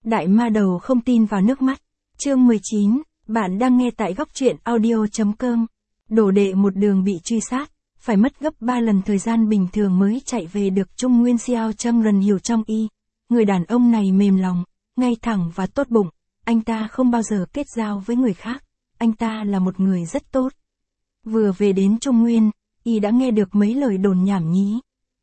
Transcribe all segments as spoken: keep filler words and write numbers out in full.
Đại ma đầu không tin vào nước mắt. Chương mười chín, bạn đang nghe tại góc truyện audio.com. Đồ đệ một đường bị truy sát, phải mất gấp ba lần thời gian bình thường mới chạy về được Trung Nguyên Xiao Trăng Rần hiểu trong y. Người đàn ông này mềm lòng, ngay thẳng và tốt bụng, anh ta không bao giờ kết giao với người khác, anh ta là một người rất tốt. Vừa về đến Trung Nguyên, y đã nghe được mấy lời đồn nhảm nhí.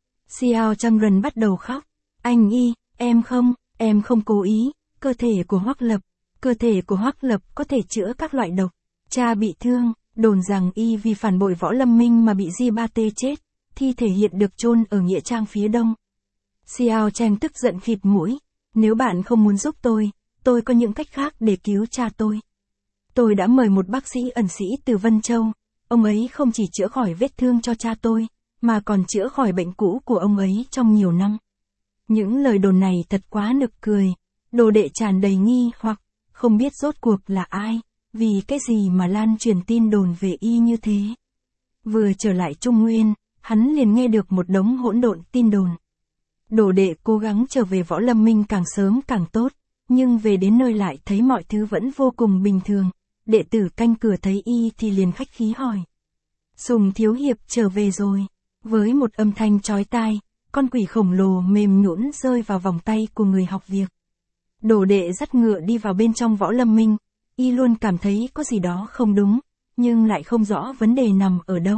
Xiao Trăng Rần bắt đầu khóc, anh y, em không, em không cố ý, cơ thể của Hoắc Lập, cơ thể của Hoắc Lập có thể chữa các loại độc. Cha bị thương, đồn rằng y vì phản bội Võ Lâm Minh mà bị Di Ba Tê chết, thi thể hiện được chôn ở nghĩa trang phía đông. Xiao Trăng tức giận khịt mũi, nếu bạn không muốn giúp tôi, tôi có những cách khác để cứu cha tôi. Tôi đã mời một bác sĩ ẩn sĩ từ Vân Châu, ông ấy không chỉ chữa khỏi vết thương cho cha tôi, mà còn chữa khỏi bệnh cũ của ông ấy trong nhiều năm. Những lời đồn này thật quá nực cười, đồ đệ tràn đầy nghi hoặc, không biết rốt cuộc là ai, vì cái gì mà lan truyền tin đồn về y như thế. Vừa trở lại Trung Nguyên, hắn liền nghe được một đống hỗn độn tin đồn. Đồ đệ cố gắng trở về Võ Lâm Minh càng sớm càng tốt, nhưng về đến nơi lại thấy mọi thứ vẫn vô cùng bình thường. Đệ tử canh cửa thấy y thì liền khách khí hỏi. Sùng thiếu hiệp trở về rồi. Với một âm thanh chói tai, con quỷ khổng lồ mềm nhũn rơi vào vòng tay của người học việc. Đồ đệ dắt ngựa đi vào bên trong Võ Lâm Minh, y luôn cảm thấy có gì đó không đúng, nhưng lại không rõ vấn đề nằm ở đâu.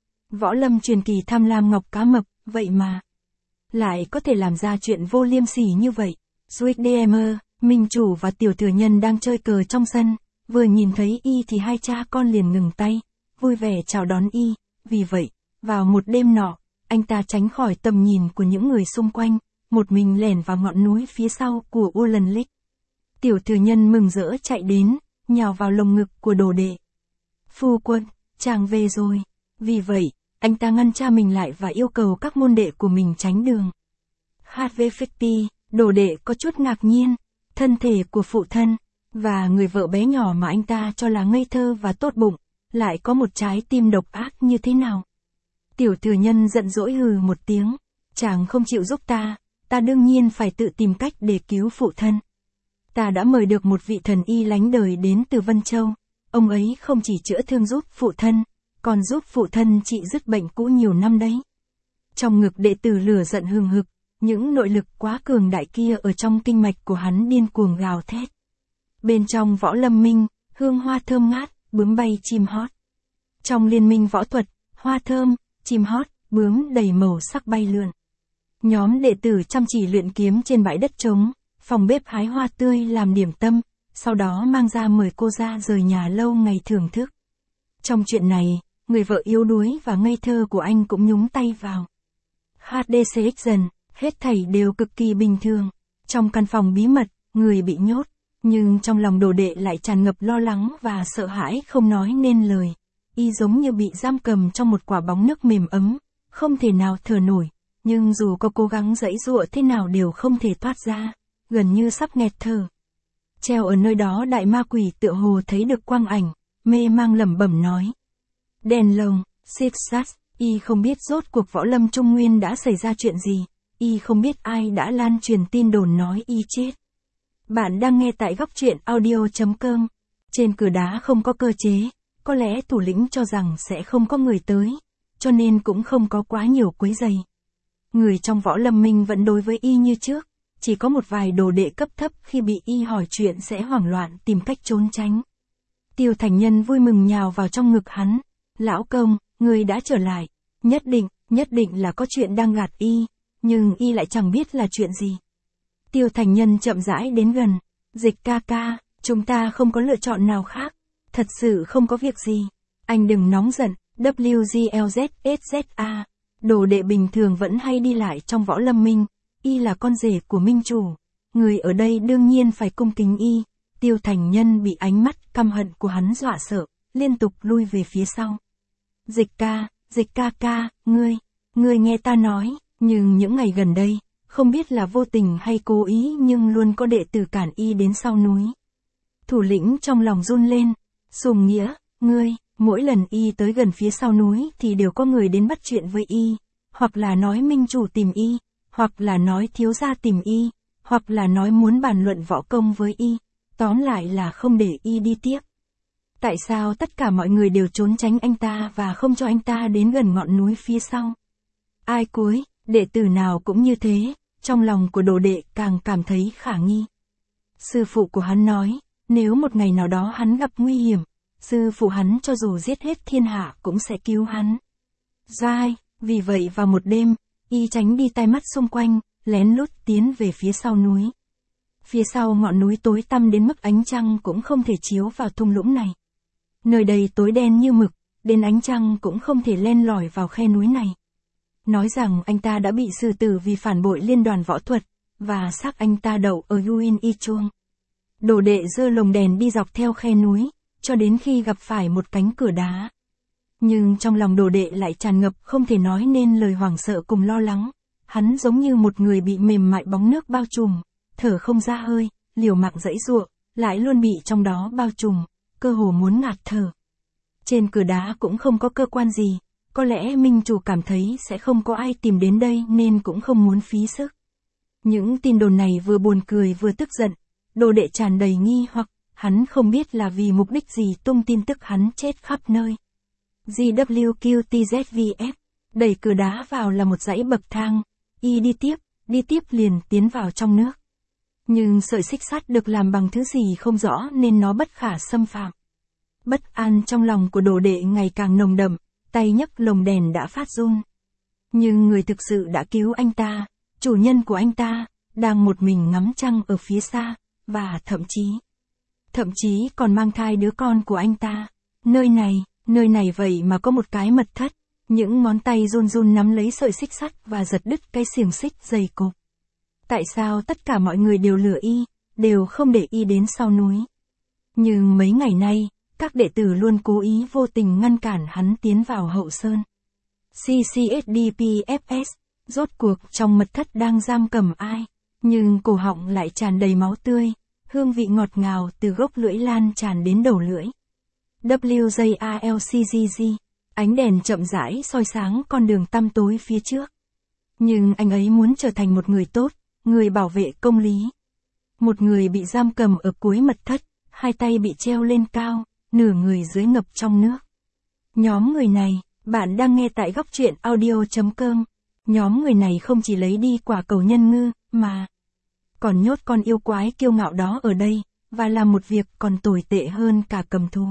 Võ Lâm truyền kỳ tham lam ngọc cá mập, vậy mà lại có thể làm ra chuyện vô liêm sỉ như vậy. Sweet đê em ơ, minh chủ và tiểu thừa nhân đang chơi cờ trong sân, vừa nhìn thấy y thì hai cha con liền ngừng tay, vui vẻ chào đón y. Vì vậy, vào một đêm nọ, anh ta tránh khỏi tầm nhìn của những người xung quanh, một mình lẻn vào ngọn núi phía sau của U Lần Lích. Tiểu thừa nhân mừng rỡ chạy đến, nhào vào lồng ngực của đồ đệ. Phu quân, chàng về rồi. Vì vậy, anh ta ngăn cha mình lại và yêu cầu các môn đệ của mình tránh đường. hát vê năm mươi, đồ đệ có chút ngạc nhiên, thân thể của phụ thân, và người vợ bé nhỏ mà anh ta cho là ngây thơ và tốt bụng, lại có một trái tim độc ác như thế nào. Tiểu thừa nhân giận dỗi hừ một tiếng, chàng không chịu giúp ta, ta đương nhiên phải tự tìm cách để cứu phụ thân. Ta đã mời được một vị thần y lánh đời đến từ Vân Châu, ông ấy không chỉ chữa thương giúp phụ thân, còn giúp phụ thân trị dứt bệnh cũ nhiều năm đấy. Trong ngực đệ tử lửa giận hừng hực, những nội lực quá cường đại kia ở trong kinh mạch của hắn điên cuồng gào thét. Bên trong Võ Lâm Minh, hương hoa thơm ngát, bướm bay chim hót. Trong liên minh võ thuật, hoa thơm, chim hót, bướm đầy màu sắc bay lượn. Nhóm đệ tử chăm chỉ luyện kiếm trên bãi đất trống, phòng bếp hái hoa tươi làm điểm tâm, sau đó mang ra mời cô ra rời nhà lâu ngày thưởng thức. Trong chuyện này, người vợ yếu đuối và ngây thơ của anh cũng nhúng tay vào. hát đê xê ích dần, hết thảy đều cực kỳ bình thường. Trong căn phòng bí mật, người bị nhốt, nhưng trong lòng đồ đệ lại tràn ngập lo lắng và sợ hãi không nói nên lời. Y giống như bị giam cầm trong một quả bóng nước mềm ấm, không thể nào thở nổi, nhưng dù có cố gắng giãy giụa thế nào đều không thể thoát ra, gần như sắp nghẹt thở. Treo ở nơi đó đại ma quỷ tựa hồ thấy được quang ảnh, mê mang lẩm bẩm nói. Đèn lồng, Six Sats, y không biết rốt cuộc Võ Lâm Trung Nguyên đã xảy ra chuyện gì, y không biết ai đã lan truyền tin đồn nói y chết. Bạn đang nghe tại góc truyện audio.com. Trên cửa đá không có cơ chế, có lẽ thủ lĩnh cho rằng sẽ không có người tới, cho nên cũng không có quá nhiều quấy rầy. Người trong Võ Lâm Minh vẫn đối với y như trước, chỉ có một vài đồ đệ cấp thấp khi bị y hỏi chuyện sẽ hoảng loạn tìm cách trốn tránh. Tiêu Thành Nhân vui mừng nhào vào trong ngực hắn. Lão công, người đã trở lại, nhất định, nhất định là có chuyện đang gạt y, nhưng y lại chẳng biết là chuyện gì. Tiêu Thành Nhân chậm rãi đến gần. Dịch ca ca, chúng ta không có lựa chọn nào khác, thật sự không có việc gì. Anh đừng nóng giận, W G L Z S Z A. Đồ đệ bình thường vẫn hay đi lại trong Võ Lâm Minh, y là con rể của minh chủ. Người ở đây đương nhiên phải cung kính y. Tiêu Thành Nhân bị ánh mắt căm hận của hắn dọa sợ, liên tục lui về phía sau. Dịch ca, dịch ca ca, ngươi, ngươi nghe ta nói, nhưng những ngày gần đây, không biết là vô tình hay cố ý nhưng luôn có đệ tử cản y đến sau núi. Thủ lĩnh trong lòng run lên, Sùng Nghĩa, ngươi, mỗi lần y tới gần phía sau núi thì đều có người đến bắt chuyện với y, hoặc là nói minh chủ tìm y, hoặc là nói thiếu gia tìm y, hoặc là nói muốn bàn luận võ công với y, tóm lại là không để y đi tiếp. Tại sao tất cả mọi người đều trốn tránh anh ta và không cho anh ta đến gần ngọn núi phía sau? Ai cuối, đệ tử nào cũng như thế, trong lòng của đồ đệ càng cảm thấy khả nghi. Sư phụ của hắn nói, nếu một ngày nào đó hắn gặp nguy hiểm, sư phụ hắn cho dù giết hết thiên hạ cũng sẽ cứu hắn. Giai, vì vậy vào một đêm, y tránh đi tai mắt xung quanh, lén lút tiến về phía sau núi. Phía sau ngọn núi tối tăm đến mức ánh trăng cũng không thể chiếu vào thung lũng này. Nơi đây tối đen như mực, đến ánh trăng cũng không thể len lỏi vào khe núi này. Nói rằng anh ta đã bị xử tử vì phản bội liên đoàn võ thuật, và xác anh ta đậu ở Yuin Y Chuông. Đồ đệ giơ lồng đèn đi dọc theo khe núi, cho đến khi gặp phải một cánh cửa đá. Nhưng trong lòng đồ đệ lại tràn ngập không thể nói nên lời hoảng sợ cùng lo lắng. Hắn giống như một người bị mềm mại bóng nước bao trùm, thở không ra hơi, liều mạng giãy giụa, lại luôn bị trong đó bao trùm, cơ hồ muốn ngạt thở. Trên cửa đá cũng không có cơ quan gì, có lẽ minh chủ cảm thấy sẽ không có ai tìm đến đây nên cũng không muốn phí sức. Những tin đồn này vừa buồn cười vừa tức giận, đồ đệ tràn đầy nghi hoặc, hắn không biết là vì mục đích gì tung tin tức hắn chết khắp nơi. giê vê kép tê zét vê ép, đẩy cửa đá vào là một dãy bậc thang, y đi tiếp, đi tiếp liền tiến vào trong nước. Nhưng sợi xích sắt được làm bằng thứ gì không rõ nên nó bất khả xâm phạm. Bất an trong lòng của đồ đệ ngày càng nồng đậm, tay nhấc lồng đèn đã phát run. Nhưng người thực sự đã cứu anh ta, chủ nhân của anh ta, đang một mình ngắm trăng ở phía xa, và thậm chí, thậm chí còn mang thai đứa con của anh ta. Nơi này, nơi này vậy mà có một cái mật thất, những ngón tay run run nắm lấy sợi xích sắt và giật đứt cái xiềng xích dày cộp. Tại sao tất cả mọi người đều lừa y, đều không để y đến sau núi? Nhưng mấy ngày nay, các đệ tử luôn cố ý vô tình ngăn cản hắn tiến vào hậu sơn. xê xê ét đê pê ép ét, rốt cuộc trong mật thất đang giam cầm ai, nhưng cổ họng lại tràn đầy máu tươi, hương vị ngọt ngào từ gốc lưỡi lan tràn đến đầu lưỡi. vê giê a lờ xê giê giê, ánh đèn chậm rãi soi sáng con đường tăm tối phía trước. Nhưng anh ấy muốn trở thành một người tốt, người bảo vệ công lý. Một người bị giam cầm ở cuối mật thất, hai tay bị treo lên cao, nửa người dưới ngập trong nước. Nhóm người này, bạn đang nghe tại góc truyện audio chấm com. Nhóm người này không chỉ lấy đi quả cầu nhân ngư, mà còn nhốt con yêu quái kiêu ngạo đó ở đây, và làm một việc còn tồi tệ hơn cả cầm thú.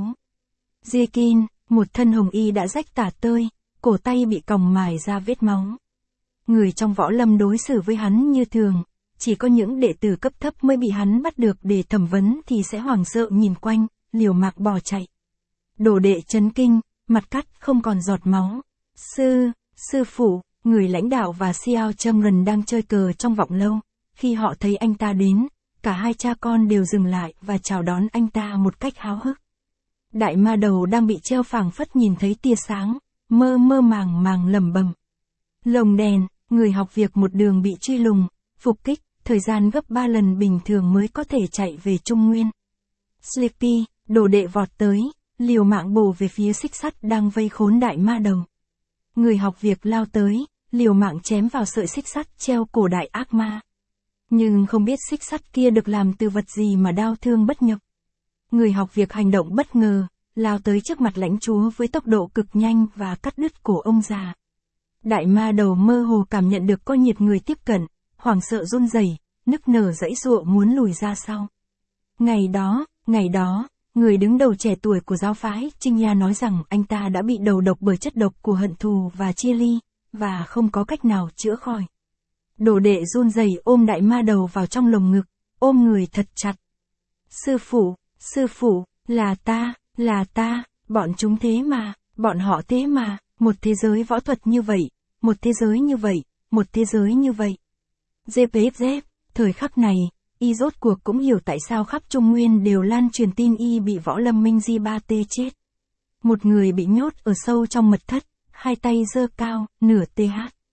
Jekin, một thân hồng y đã rách tả tơi, cổ tay bị còng mài ra vết máu. Người trong võ lâm đối xử với hắn như thường, chỉ có những đệ tử cấp thấp mới bị hắn bắt được để thẩm vấn thì sẽ hoảng sợ nhìn quanh, liều mạng bỏ chạy. Đồ đệ chấn kinh, mặt cắt không còn giọt máu. Sư, sư phụ, người lãnh đạo và Xiao Châm Rần đang chơi cờ trong vọng lâu. Khi họ thấy anh ta đến, cả hai cha con đều dừng lại và chào đón anh ta một cách háo hức. Đại ma đầu đang bị treo phảng phất nhìn thấy tia sáng, mơ mơ màng màng lẩm bẩm. Lồng đèn, người học việc một đường bị truy lùng, phục kích, thời gian gấp ba lần bình thường mới có thể chạy về Trung Nguyên. Sleepy, đồ đệ vọt tới, liều mạng bổ về phía xích sắt đang vây khốn đại ma đầu. Người học việc lao tới, liều mạng chém vào sợi xích sắt treo cổ đại ác ma. Nhưng không biết xích sắt kia được làm từ vật gì mà đau thương bất nhập. Người học việc hành động bất ngờ, lao tới trước mặt lãnh chúa với tốc độ cực nhanh và cắt đứt cổ ông già. Đại ma đầu mơ hồ cảm nhận được có nhiệt người tiếp cận, hoảng sợ run rẩy, nức nở giãy giụa muốn lùi ra sau. Ngày đó, ngày đó, người đứng đầu trẻ tuổi của giáo phái Trinh Nha nói rằng anh ta đã bị đầu độc bởi chất độc của hận thù và chia ly, và không có cách nào chữa khỏi. Đồ đệ run rẩy ôm đại ma đầu vào trong lồng ngực, ôm người thật chặt. Sư phụ, sư phụ, là ta, là ta, bọn chúng thế mà, bọn họ thế mà, một thế giới võ thuật như vậy, một thế giới như vậy, một thế giới như vậy. giê pê ép zép, thời khắc này, y rốt cuộc cũng hiểu tại sao khắp Trung Nguyên đều lan truyền tin y bị võ lâm minh di ba tê chết. Một người bị nhốt ở sâu trong mật thất, hai tay giơ cao, nửa th.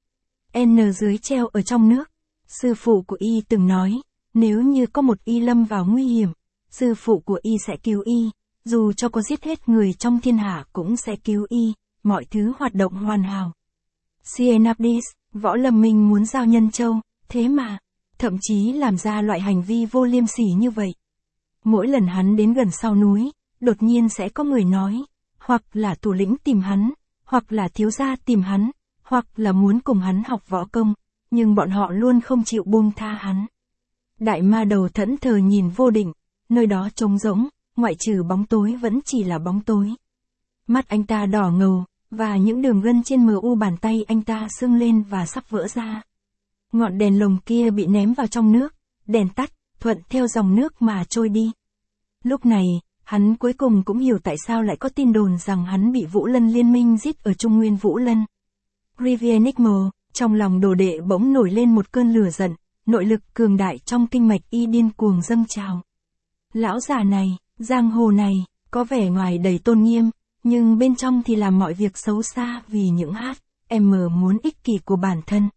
N dưới treo ở trong nước. Sư phụ của y từng nói, nếu như có một y lâm vào nguy hiểm, sư phụ của y sẽ cứu y, dù cho có giết hết người trong thiên hạ cũng sẽ cứu y, mọi thứ hoạt động hoàn hảo. Sienabdis, võ lâm minh muốn giao Nhân Châu, thế mà, thậm chí làm ra loại hành vi vô liêm sỉ như vậy. Mỗi lần hắn đến gần sau núi, đột nhiên sẽ có người nói, hoặc là thủ lĩnh tìm hắn, hoặc là thiếu gia tìm hắn, hoặc là muốn cùng hắn học võ công, nhưng bọn họ luôn không chịu buông tha hắn. Đại ma đầu thẫn thờ nhìn vô định, nơi đó trống rỗng, ngoại trừ bóng tối vẫn chỉ là bóng tối. Mắt anh ta đỏ ngầu, và những đường gân trên mờ u bàn tay anh ta sưng lên và sắp vỡ ra. Ngọn đèn lồng kia bị ném vào trong nước, đèn tắt, thuận theo dòng nước mà trôi đi. Lúc này, hắn cuối cùng cũng hiểu tại sao lại có tin đồn rằng hắn bị Vũ Lân liên minh giết ở Trung Nguyên Vũ Lân. Rivienigmo, trong lòng đồ đệ bỗng nổi lên một cơn lửa giận, nội lực cường đại trong kinh mạch y điên cuồng dâng trào. Lão già này, giang hồ này, có vẻ ngoài đầy tôn nghiêm, nhưng bên trong thì làm mọi việc xấu xa vì những hát, em muốn ích kỷ của bản thân.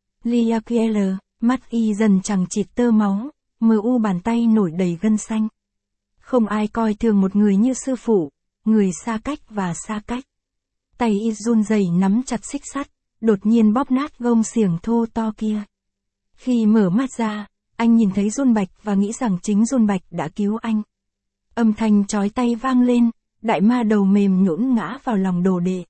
Liaquiel, mắt y dần chẳng chịt tơ máu, mờ u bàn tay nổi đầy gân xanh. Không ai coi thường một người như sư phụ, người xa cách và xa cách. Tay y run rẩy nắm chặt xích sắt, đột nhiên bóp nát gông xiềng thô to kia. Khi mở mắt ra, anh nhìn thấy Dôn Bạch và nghĩ rằng chính Dôn Bạch đã cứu anh. Âm thanh chói tai vang lên, đại ma đầu mềm nhũn ngã vào lòng đồ đệ.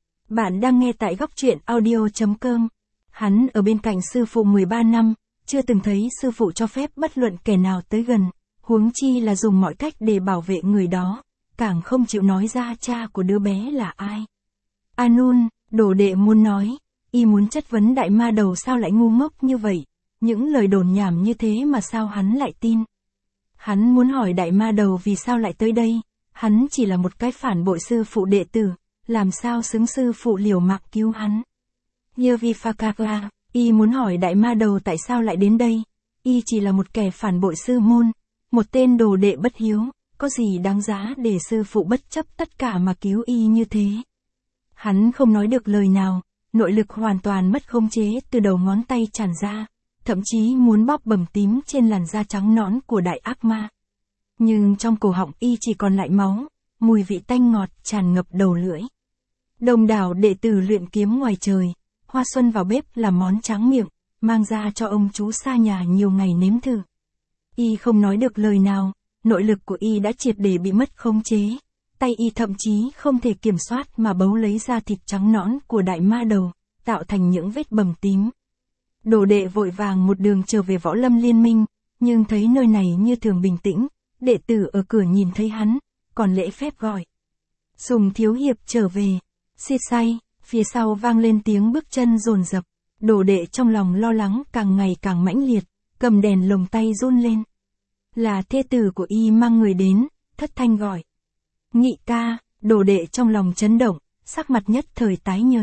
Bạn đang nghe tại góc truyện audio chấm com. Hắn ở bên cạnh sư phụ mười ba năm, chưa từng thấy sư phụ cho phép bất luận kẻ nào tới gần, huống chi là dùng mọi cách để bảo vệ người đó, càng không chịu nói ra cha của đứa bé là ai. Anun, đồ đệ muốn nói, y muốn chất vấn đại ma đầu sao lại ngu ngốc như vậy, những lời đồn nhảm như thế mà sao hắn lại tin. Hắn muốn hỏi đại ma đầu vì sao lại tới đây, hắn chỉ là một cái phản bội sư phụ đệ tử, làm sao xứng sư phụ liều mạng cứu hắn. Yevifakakla, y muốn hỏi đại ma đầu tại sao lại đến đây, y chỉ là một kẻ phản bội sư môn, một tên đồ đệ bất hiếu, có gì đáng giá để sư phụ bất chấp tất cả mà cứu y như thế. Hắn không nói được lời nào, nội lực hoàn toàn mất khống chế từ đầu ngón tay tràn ra, thậm chí muốn bóp bầm tím trên làn da trắng nõn của đại ác ma. Nhưng trong cổ họng y chỉ còn lại máu, mùi vị tanh ngọt tràn ngập đầu lưỡi. Đông đảo đệ tử luyện kiếm ngoài trời, Hoa Xuân vào bếp làm món tráng miệng, mang ra cho ông chú xa nhà nhiều ngày nếm thử. Y không nói được lời nào, nội lực của y đã triệt để bị mất khống chế, tay y thậm chí không thể kiểm soát mà bấu lấy da thịt trắng nõn của đại ma đầu, tạo thành những vết bầm tím. Đồ đệ vội vàng một đường trở về Võ Lâm Liên Minh, nhưng thấy nơi này như thường bình tĩnh, đệ tử ở cửa nhìn thấy hắn, còn lễ phép gọi. Sùng thiếu hiệp trở về, xiết say, phía sau vang lên tiếng bước chân dồn dập, đồ đệ trong lòng lo lắng càng ngày càng mãnh liệt, cầm đèn lồng tay run lên. Là thê tử của y mang người đến, thất thanh gọi. Nghị ca, đồ đệ trong lòng chấn động, sắc mặt nhất thời tái nhợt.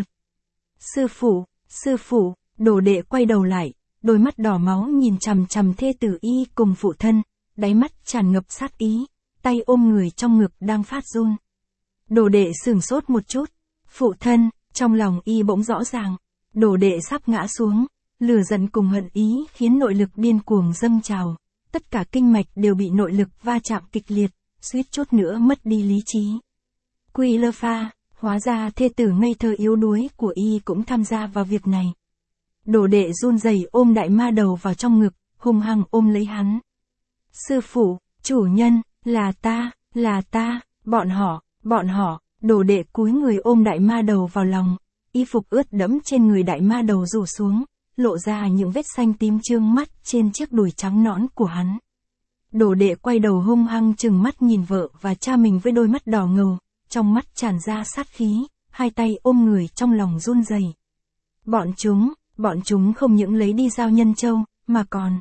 Sư phụ, sư phụ, đồ đệ quay đầu lại, đôi mắt đỏ máu nhìn chằm chằm thê tử y cùng phụ thân, đáy mắt tràn ngập sát ý, tay ôm người trong ngực đang phát run. Đồ đệ sửng sốt một chút, phụ thân, trong lòng y bỗng rõ ràng, đồ đệ sắp ngã xuống, lửa giận cùng hận ý khiến nội lực điên cuồng dâng trào, tất cả kinh mạch đều bị nội lực va chạm kịch liệt, suýt chút nữa mất đi lý trí. Quy lơ pha, hóa ra thê tử ngây thơ yếu đuối của y cũng tham gia vào việc này. Đồ đệ run rẩy ôm đại ma đầu vào trong ngực, hung hăng ôm lấy hắn. Sư phụ, chủ nhân, là ta, là ta, bọn họ, bọn họ, đồ đệ cúi người ôm đại ma đầu vào lòng, y phục ướt đẫm trên người đại ma đầu rủ xuống, lộ ra những vết xanh tím trương mắt trên chiếc đùi trắng nõn của hắn. Đồ đệ quay đầu hung hăng trừng mắt nhìn vợ và cha mình với đôi mắt đỏ ngầu, trong mắt tràn ra sát khí, hai tay ôm người trong lòng run rẩy. Bọn chúng, bọn chúng không những lấy đi Giao Nhân Châu, mà còn,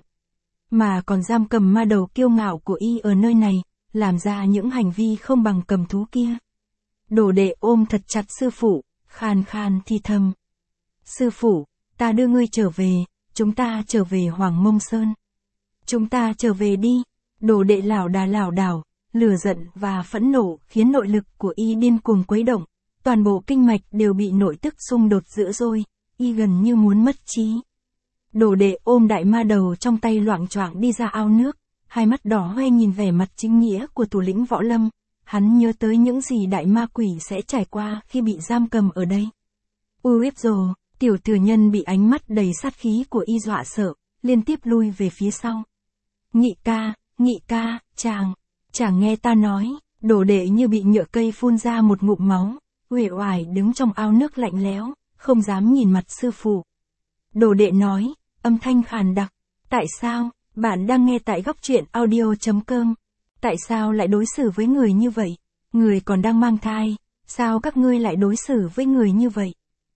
mà còn giam cầm ma đầu kiêu ngạo của y ở nơi này, làm ra những hành vi không bằng cầm thú kia. Đồ đệ ôm thật chặt sư phụ, khan khan thì thầm. Sư phụ, ta đưa ngươi trở về, chúng ta trở về Hoàng Mông Sơn. Chúng ta trở về đi. Đồ đệ lảo đà lảo đảo, lửa giận và phẫn nộ khiến nội lực của y điên cuồng quấy động, toàn bộ kinh mạch đều bị nội tức xung đột dữ dội, y gần như muốn mất trí. Đồ đệ ôm đại ma đầu trong tay loạng choạng đi ra ao nước, hai mắt đỏ hoe nhìn vẻ mặt chính nghĩa của thủ lĩnh Võ Lâm, hắn nhớ tới những gì đại ma quỷ sẽ trải qua khi bị giam cầm ở đây. Uip rồi, tiểu thừa nhân bị ánh mắt đầy sát khí của y dọa sợ, liên tiếp lui về phía sau. Nhị ca, nhị ca, chàng, chàng nghe ta nói, đồ đệ như bị nhựa cây phun ra một ngụm máu, uể oải đứng trong ao nước lạnh lẽo, không dám nhìn mặt sư phụ. Đồ đệ nói, âm thanh khàn đặc, tại sao, bạn đang nghe tại góc truyện audio.com, tại sao lại đối xử với người như vậy, người còn đang mang thai, sao các ngươi lại đối xử với người như vậy?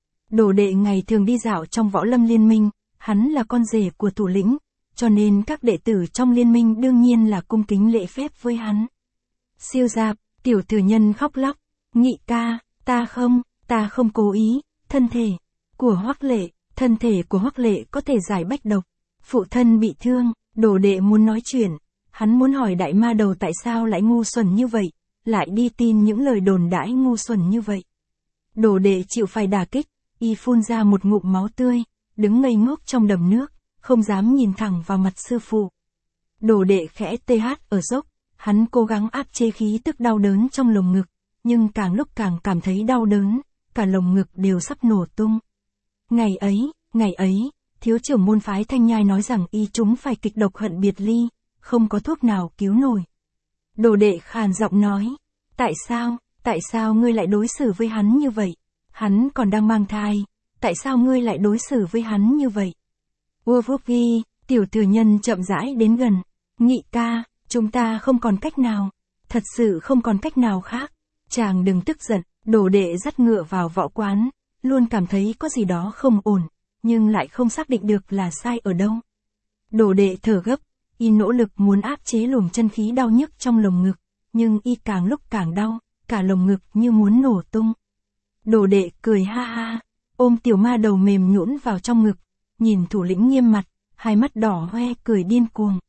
Đồ đệ ngày thường đi dạo trong võ lâm liên minh, hắn là con rể của thủ lĩnh, cho nên các đệ tử trong liên minh đương nhiên là cung kính lễ phép với hắn. Siêu dạp, tiểu thừa nhân khóc lóc, nhị ca, ta không, ta không cố ý, thân thể của Hoắc Lệ, thân thể của Hoắc Lệ có thể giải bách độc, phụ thân bị thương, đồ đệ muốn nói chuyện, hắn muốn hỏi đại ma đầu tại sao lại ngu xuẩn như vậy, lại đi tin những lời đồn đãi ngu xuẩn như vậy. Đồ đệ chịu phải đả kích, y phun ra một ngụm máu tươi, đứng ngây ngốc trong đầm nước, không dám nhìn thẳng vào mặt sư phụ. Đồ đệ khẽ tê hát ở dốc, hắn cố gắng áp chế khí tức đau đớn trong lồng ngực, nhưng càng lúc càng cảm thấy đau đớn, cả lồng ngực đều sắp nổ tung. Ngày ấy, ngày ấy, thiếu trưởng môn phái Thanh Nhai nói rằng y chúng phải kịch độc hận biệt ly, không có thuốc nào cứu nổi. Đồ đệ khàn giọng nói, tại sao, tại sao ngươi lại đối xử với hắn như vậy? Hắn còn đang mang thai, tại sao ngươi lại đối xử với hắn như vậy? Uovugi, tiểu thừa nhân chậm rãi đến gần, nhị ca, chúng ta không còn cách nào, thật sự không còn cách nào khác, chàng đừng tức giận, đồ đệ dắt ngựa vào võ quán, luôn cảm thấy có gì đó không ổn, nhưng lại không xác định được là sai ở đâu. Đồ đệ thở gấp, y nỗ lực muốn áp chế luồng chân khí đau nhức trong lồng ngực, nhưng y càng lúc càng đau, cả lồng ngực như muốn nổ tung. Đồ đệ cười ha ha, ôm tiểu ma đầu mềm nhũn vào trong ngực, nhìn thủ lĩnh nghiêm mặt, hai mắt đỏ hoe cười điên cuồng.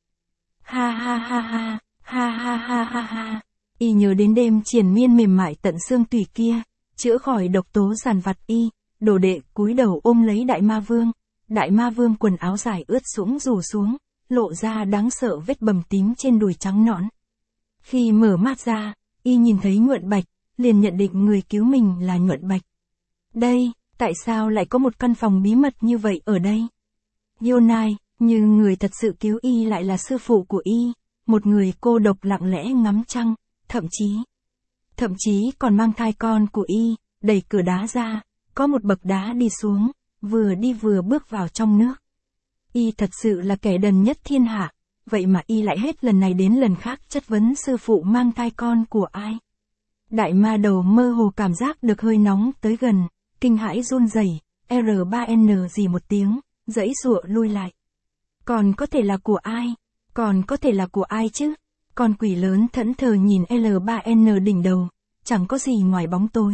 Ha ha ha ha, ha ha ha ha ha, y nhớ đến đêm triền miên mềm mại tận xương tủy kia, chữa khỏi độc tố giàn vặt y, đồ đệ cúi đầu ôm lấy đại ma vương, đại ma vương quần áo dài ướt sũng rủ xuống, lộ ra đáng sợ vết bầm tím trên đùi trắng nõn. Khi mở mắt ra, y nhìn thấy Nhuận Bạch, liền nhận định người cứu mình là Nhuận Bạch. Đây, tại sao lại có một căn phòng bí mật như vậy ở đây? Yonai, nhưng người thật sự cứu y lại là sư phụ của y, một người cô độc lặng lẽ ngắm trăng, thậm chí, thậm chí còn mang thai con của y, đẩy cửa đá ra, có một bậc đá đi xuống, vừa đi vừa bước vào trong nước. Y thật sự là kẻ đần nhất thiên hạ, vậy mà y lại hết lần này đến lần khác chất vấn sư phụ mang thai con của ai. Đại ma đầu mơ hồ cảm giác được hơi nóng tới gần, kinh hãi run rẩy, R ba N gì một tiếng, giãy giụa lui lại. Còn có thể là của ai? Còn có thể là của ai chứ? Con quỷ lớn thẫn thờ nhìn L ba N đỉnh đầu, chẳng có gì ngoài bóng tối.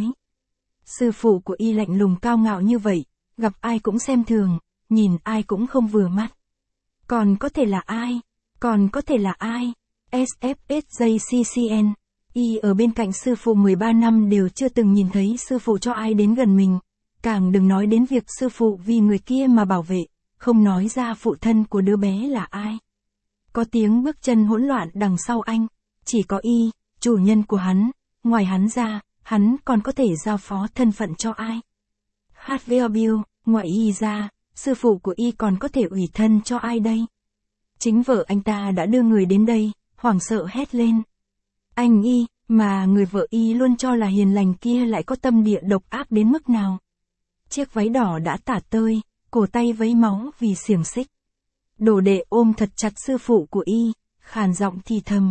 Sư phụ của y lạnh lùng cao ngạo như vậy, gặp ai cũng xem thường, nhìn ai cũng không vừa mắt. Còn có thể là ai? Còn có thể là ai? S F S J C C N. Y ở bên cạnh sư phụ mười ba năm đều chưa từng nhìn thấy sư phụ cho ai đến gần mình. Càng đừng nói đến việc sư phụ vì người kia mà bảo vệ, không nói ra phụ thân của đứa bé là ai. Có tiếng bước chân hỗn loạn đằng sau anh, chỉ có y, chủ nhân của hắn, ngoài hắn ra, hắn còn có thể giao phó thân phận cho ai. Hát vê Bill, ngoài y ra, sư phụ của y còn có thể ủy thân cho ai đây? Chính vợ anh ta đã đưa người đến đây, hoảng sợ hét lên. Anh y, mà người vợ y luôn cho là hiền lành kia lại có tâm địa độc ác đến mức nào. Chiếc váy đỏ đã tả tơi, cổ tay vấy máu vì xiềng xích. Đồ đệ ôm thật chặt sư phụ của y, khàn giọng thì thầm.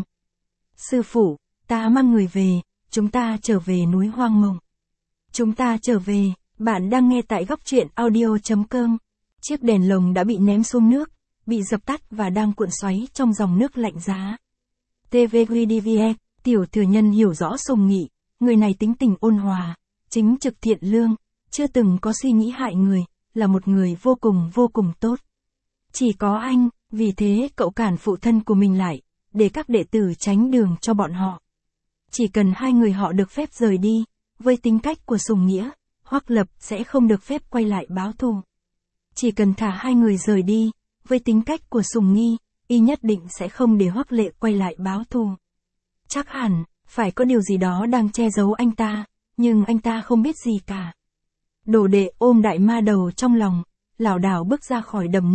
Sư phụ, ta mang người về, chúng ta trở về núi hoang mộng. Chúng ta trở về, bạn đang nghe tại góc truyện audio.com. Chiếc đèn lồng đã bị ném xuống nước, bị dập tắt và đang cuộn xoáy trong dòng nước lạnh giá. tê vê giê đê vê e, tiểu thừa nhân hiểu rõ Sùng Nghị, người này tính tình ôn hòa, chính trực thiện lương, chưa từng có suy nghĩ hại người, là một người vô cùng vô cùng tốt. Chỉ có anh, vì thế cậu cản phụ thân của mình lại, để các đệ tử tránh đường cho bọn họ. Chỉ cần hai người họ được phép rời đi, với tính cách của Sùng Nghĩa, Hoắc Lập sẽ không được phép quay lại báo thù. Chỉ cần thả hai người rời đi, với tính cách của Sùng Nghi, y nhất định sẽ không để Hoắc Lệ quay lại báo thù. Chắc hẳn, phải có điều gì đó đang che giấu anh ta, nhưng anh ta không biết gì cả. Đồ đệ ôm đại ma đầu trong lòng, lảo đảo bước ra khỏi đầm nước,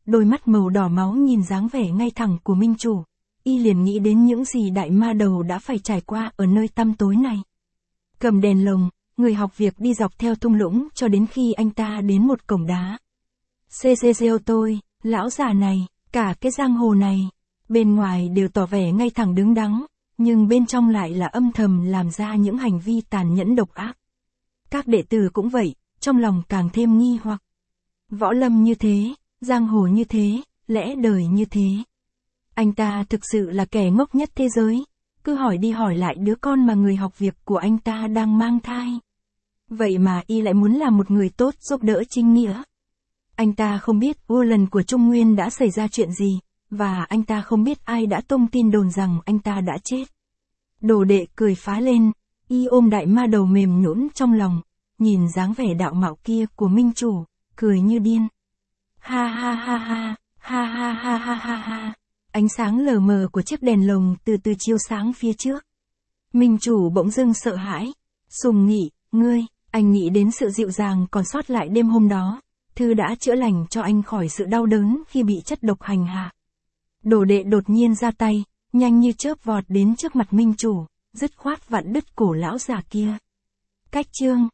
đôi mắt màu đỏ máu nhìn dáng vẻ ngay thẳng của minh chủ. Y liền nghĩ đến những gì đại ma đầu đã phải trải qua ở nơi tăm tối này. Cầm đèn lồng, người học việc đi dọc theo thung lũng cho đến khi anh ta đến một cổng đá. Xê xê xê tôi, lão già này, cả cái giang hồ này, bên ngoài đều tỏ vẻ ngay thẳng đứng đắn, nhưng bên trong lại là âm thầm làm ra những hành vi tàn nhẫn độc ác. Các đệ tử cũng vậy, trong lòng càng thêm nghi hoặc. Võ lâm như thế, giang hồ như thế, lẽ đời như thế. Anh ta thực sự là kẻ ngốc nhất thế giới, cứ hỏi đi hỏi lại đứa con mà người học việc của anh ta đang mang thai. Vậy mà y lại muốn là một người tốt giúp đỡ chính nghĩa. Anh ta không biết vua lần của Trung Nguyên đã xảy ra chuyện gì, và anh ta không biết ai đã tung tin đồn rằng anh ta đã chết. Đồ đệ cười phá lên, y ôm đại ma đầu mềm nhũn trong lòng, nhìn dáng vẻ đạo mạo kia của minh chủ, cười như điên. Ha ha ha ha, ha ha ha ha ha ha. Ánh sáng lờ mờ của chiếc đèn lồng từ từ chiếu sáng phía trước. Minh chủ bỗng dưng sợ hãi. Sùng Nghị, ngươi, anh nghĩ đến sự dịu dàng còn sót lại đêm hôm đó. Thư đã chữa lành cho anh khỏi sự đau đớn khi bị chất độc hành hạ. Đồ đệ đột nhiên ra tay, nhanh như chớp vọt đến trước mặt minh chủ, dứt khoát vặn đứt cổ lão già kia. Cách chương.